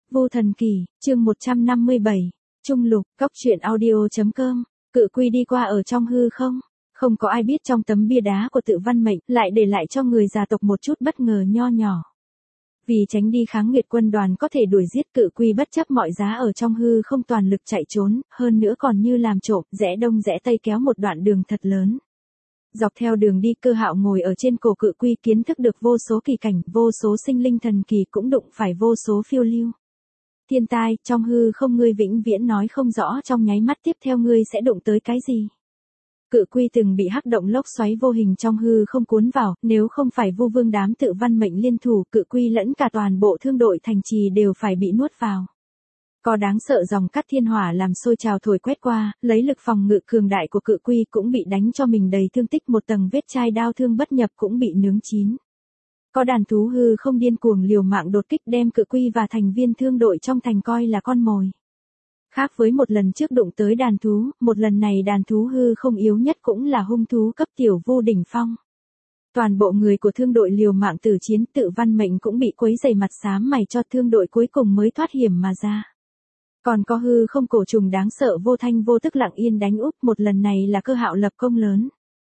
Vô Thần Kỳ, chương 157, Trung Lục, Cốc truyện audio.com, Cự Quy đi qua ở trong hư không? Không có ai biết trong tấm bia đá của Tự Văn Mệnh lại để lại cho người gia tộc một chút bất ngờ nho nhỏ. Vì tránh đi kháng Nguyệt quân đoàn có thể đuổi giết Cự Quy bất chấp mọi giá ở trong hư không toàn lực chạy trốn, hơn nữa còn như làm trộm, rẽ đông rẽ tây kéo một đoạn đường thật lớn. Dọc theo đường đi Cơ Hạo ngồi ở trên cổ Cự Quy kiến thức được vô số kỳ cảnh, vô số sinh linh thần kỳ cũng đụng phải vô số phiêu lưu. Thiên tai, trong hư không ngươi vĩnh viễn nói không rõ trong nháy mắt tiếp theo ngươi sẽ đụng tới cái gì. Cự Quy từng bị hắc động lốc xoáy vô hình trong hư không cuốn vào, nếu không phải Vu Vương đám Tự Văn Mệnh liên thủ, Cự Quy lẫn cả toàn bộ thương đội thành trì đều phải bị nuốt vào. Có đáng sợ dòng cắt thiên hỏa làm sôi trào thổi quét qua, lấy lực phòng ngự cường đại của Cự Quy cũng bị đánh cho mình đầy thương tích, một tầng vết chai đao thương bất nhập cũng bị nướng chín. Có đàn thú hư không điên cuồng liều mạng đột kích đem Cự Quy và thành viên thương đội trong thành coi là con mồi. Khác với một lần trước đụng tới đàn thú, một lần này đàn thú hư không yếu nhất cũng là hung thú cấp tiểu vô đỉnh phong. Toàn bộ người của thương đội liều mạng tử chiến, Tự Văn Mệnh cũng bị quấy dày mặt xám mày cho thương đội cuối cùng mới thoát hiểm mà ra. Còn có hư không cổ trùng đáng sợ vô thanh vô tức lặng yên đánh úp, một lần này là Cơ Hạo lập công lớn.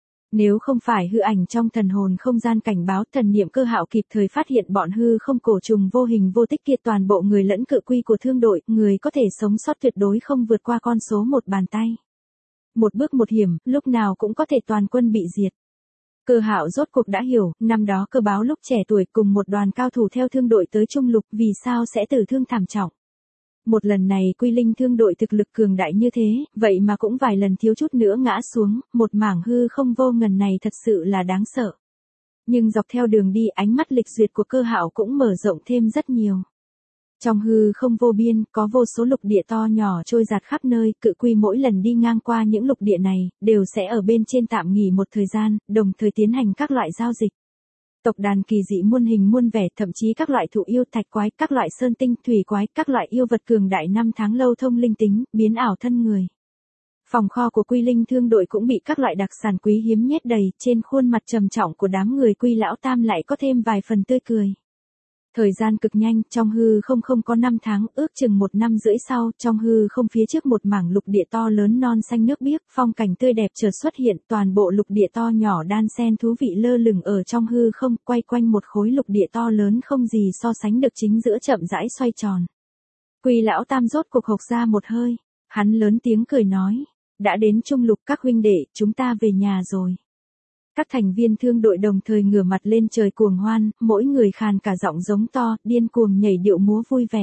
Nếu không phải hư ảnh trong thần hồn không gian cảnh báo, thần niệm Cơ Hạo kịp thời phát hiện bọn hư không cổ trùng vô hình vô tích kia, toàn bộ người lẫn Cự Quy của thương đội, người có thể sống sót tuyệt đối không vượt qua con số một bàn tay. Một bước một hiểm, lúc nào cũng có thể toàn quân bị diệt. Cơ Hạo rốt cuộc đã hiểu, năm đó Cơ Báo lúc trẻ tuổi cùng một đoàn cao thủ theo thương đội tới Trung Lục, vì sao sẽ tử thương thảm trọng. Một lần này Quy Linh thương đội thực lực cường đại như thế, vậy mà cũng vài lần thiếu chút nữa ngã xuống, một mảng hư không vô ngần này thật sự là đáng sợ. Nhưng dọc theo đường đi ánh mắt lịch duyệt của Cơ Hạo cũng mở rộng thêm rất nhiều. Trong hư không vô biên, có vô số lục địa to nhỏ trôi dạt khắp nơi, Cự Quy mỗi lần đi ngang qua những lục địa này, đều sẽ ở bên trên tạm nghỉ một thời gian, đồng thời tiến hành các loại giao dịch. Tộc đàn kỳ dị muôn hình muôn vẻ, thậm chí các loại thụ yêu thạch quái, các loại sơn tinh thủy quái, các loại yêu vật cường đại năm tháng lâu thông linh tính, biến ảo thân người. Phòng kho của Quy Linh thương đội cũng bị các loại đặc sản quý hiếm nhét đầy, trên khuôn mặt trầm trọng của đám người Quy lão tam lại có thêm vài phần tươi cười. Thời gian cực nhanh, trong hư không có 5 tháng, ước chừng 1 năm rưỡi sau, trong hư không phía trước một mảng lục địa to lớn non xanh nước biếc, phong cảnh tươi đẹp chợt xuất hiện, toàn bộ lục địa to nhỏ đan xen thú vị lơ lửng ở trong hư không, quay quanh một khối lục địa to lớn không gì so sánh được, chính giữa chậm rãi xoay tròn. Quy lão tam rốt cuộc hộc ra một hơi, hắn lớn tiếng cười nói, đã đến Trung Lục các huynh đệ, chúng ta về nhà rồi. Các thành viên thương đội đồng thời ngửa mặt lên trời cuồng hoan, mỗi người khàn cả giọng giống to, điên cuồng nhảy điệu múa vui vẻ.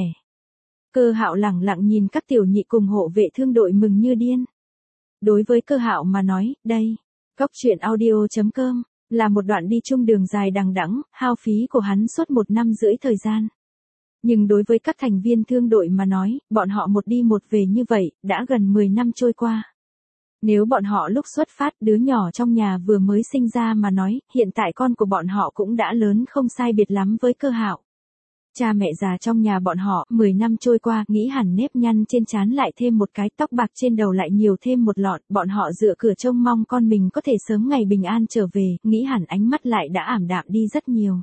Cơ Hạo lẳng lặng nhìn các tiểu nhị cùng hộ vệ thương đội mừng như điên. Đối với Cơ Hạo mà nói, đây, Cốc truyện audio.com, là một đoạn đi chung đường dài đằng đẵng, hao phí của hắn suốt 1 năm rưỡi thời gian. Nhưng đối với các thành viên thương đội mà nói, bọn họ một đi một về như vậy, đã gần 10 năm trôi qua. Nếu bọn họ lúc xuất phát đứa nhỏ trong nhà vừa mới sinh ra mà nói, hiện tại con của bọn họ cũng đã lớn không sai biệt lắm với Cơ Hạo. Cha mẹ già trong nhà bọn họ, 10 năm trôi qua, nghĩ hẳn nếp nhăn trên trán lại thêm một cái, tóc bạc trên đầu lại nhiều thêm một lọn, bọn họ dựa cửa trông mong con mình có thể sớm ngày bình an trở về, nghĩ hẳn ánh mắt lại đã ảm đạm đi rất nhiều.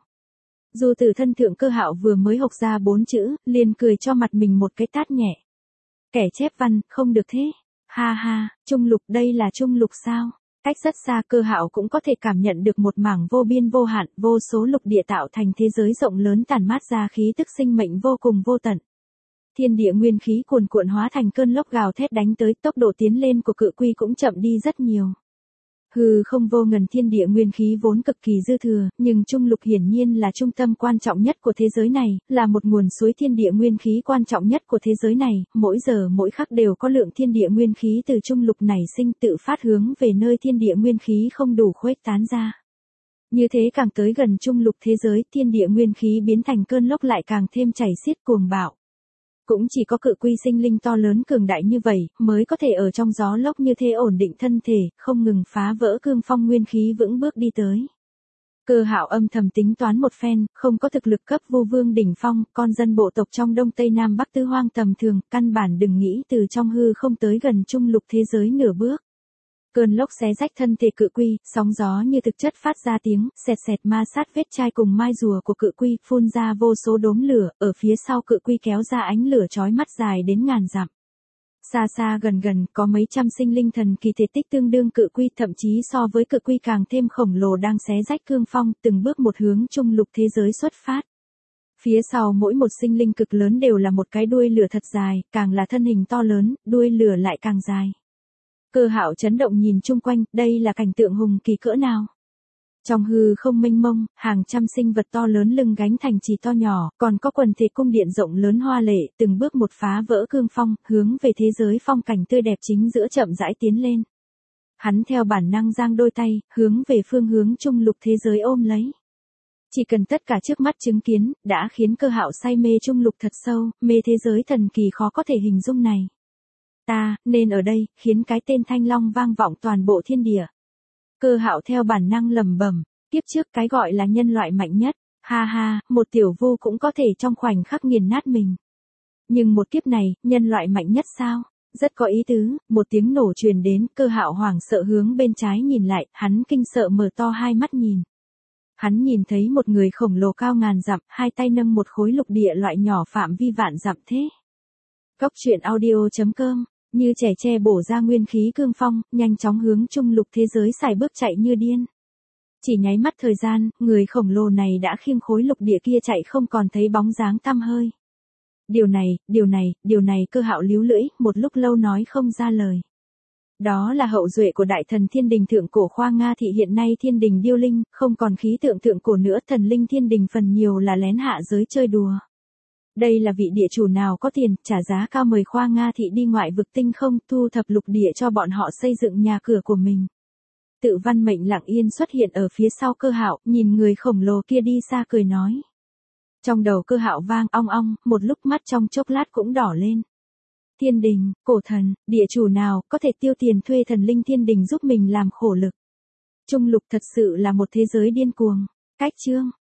Dù từ thân thượng Cơ Hạo vừa mới học ra 4 chữ, liền cười cho mặt mình một cái tát nhẹ. Kẻ chép văn, không được thế. Ha ha, Trung Lục, đây là Trung Lục sao? Cách rất xa Cơ Hạo cũng có thể cảm nhận được một mảng vô biên vô hạn, vô số lục địa tạo thành thế giới rộng lớn tản mát ra khí tức sinh mệnh vô cùng vô tận. Thiên địa nguyên khí cuồn cuộn hóa thành cơn lốc gào thét đánh tới, tốc độ tiến lên của Cự Quy cũng chậm đi rất nhiều. Hư không vô ngần thiên địa nguyên khí vốn cực kỳ dư thừa, nhưng Trung Lục hiển nhiên là trung tâm quan trọng nhất của thế giới này, là một nguồn suối thiên địa nguyên khí quan trọng nhất của thế giới này, mỗi giờ mỗi khắc đều có lượng thiên địa nguyên khí từ Trung Lục nảy sinh tự phát hướng về nơi thiên địa nguyên khí không đủ khuếch tán ra. Như thế càng tới gần Trung Lục thế giới, thiên địa nguyên khí biến thành cơn lốc lại càng thêm chảy xiết cuồng bạo. Cũng chỉ có Cự Quy sinh linh to lớn cường đại như vậy, mới có thể ở trong gió lốc như thế ổn định thân thể, không ngừng phá vỡ cương phong nguyên khí vững bước đi tới. Cơ Hạo âm thầm tính toán một phen, không có thực lực cấp Vu Vương đỉnh phong, con dân bộ tộc trong Đông Tây Nam Bắc Tư Hoang tầm thường, căn bản đừng nghĩ từ trong hư không tới gần Trung Lục thế giới nửa bước. Cơn lốc xé rách thân thể cự quy, sóng gió như thực chất phát ra tiếng, sẹt sẹt ma sát vết chai cùng mai rùa của cự quy, phun ra vô số đốm lửa, ở phía sau cự quy kéo ra ánh lửa chói mắt dài đến ngàn dặm. Xa xa gần gần, có mấy trăm sinh linh thần kỳ thể tích tương đương cự quy, thậm chí so với cự quy càng thêm khổng lồ đang xé rách cương phong, từng bước một hướng trung lục thế giới xuất phát. Phía sau mỗi một sinh linh cực lớn đều là một cái đuôi lửa thật dài, càng là thân hình to lớn, đuôi lửa lại càng dài. Cơ Hạo chấn động nhìn chung quanh, đây là cảnh tượng hùng kỳ cỡ nào. Trong hư không mênh mông, hàng trăm sinh vật to lớn lưng gánh thành trì to nhỏ, còn có quần thể cung điện rộng lớn hoa lệ, từng bước một phá vỡ cương phong, hướng về thế giới phong cảnh tươi đẹp chính giữa chậm rãi tiến lên. Hắn theo bản năng giang đôi tay, hướng về phương hướng trung lục thế giới ôm lấy. Chỉ cần tất cả trước mắt chứng kiến, đã khiến Cơ Hạo say mê trung lục thật sâu, mê thế giới thần kỳ khó có thể hình dung này. Ta, nên ở đây, khiến cái tên Thanh Long vang vọng toàn bộ thiên địa. Cơ Hạo theo bản năng lẩm bẩm, kiếp trước cái gọi là nhân loại mạnh nhất, ha ha, một tiểu vu cũng có thể trong khoảnh khắc nghiền nát mình. Nhưng một kiếp này, nhân loại mạnh nhất sao? Rất có ý tứ, một tiếng nổ truyền đến, Cơ Hạo hoảng sợ hướng bên trái nhìn lại, hắn kinh sợ mở to hai mắt nhìn. Hắn nhìn thấy một người khổng lồ cao ngàn dặm, hai tay nâng một khối lục địa loại nhỏ phạm vi vạn dặm thế. Cốc truyện audio.com, như trẻ tre bổ ra nguyên khí cương phong, nhanh chóng hướng trung lục thế giới xài bước chạy như điên. Chỉ nháy mắt thời gian, người khổng lồ này đã khiêng khối lục địa kia chạy không còn thấy bóng dáng tăm hơi. Điều này, Cơ Hạo líu lưỡi, một lúc lâu nói không ra lời. Đó là hậu duệ của đại thần thiên đình thượng cổ Khoa Nga thị, hiện nay thiên đình điêu linh, không còn khí tượng thượng cổ nữa, thần linh thiên đình phần nhiều là lén hạ giới chơi đùa. Đây là vị địa chủ nào có tiền, trả giá cao mời Khoa Nga thị đi ngoại vực tinh không, thu thập lục địa cho bọn họ xây dựng nhà cửa của mình. Tự Văn Mệnh lặng yên xuất hiện ở phía sau Cơ Hạo, nhìn người khổng lồ kia đi xa cười nói. Trong đầu Cơ Hạo vang ong ong, một lúc mắt trong chốc lát cũng đỏ lên. Thiên đình, cổ thần, địa chủ nào có thể tiêu tiền thuê thần linh thiên đình giúp mình làm khổ lực. Trung lục thật sự là một thế giới điên cuồng. Cách chương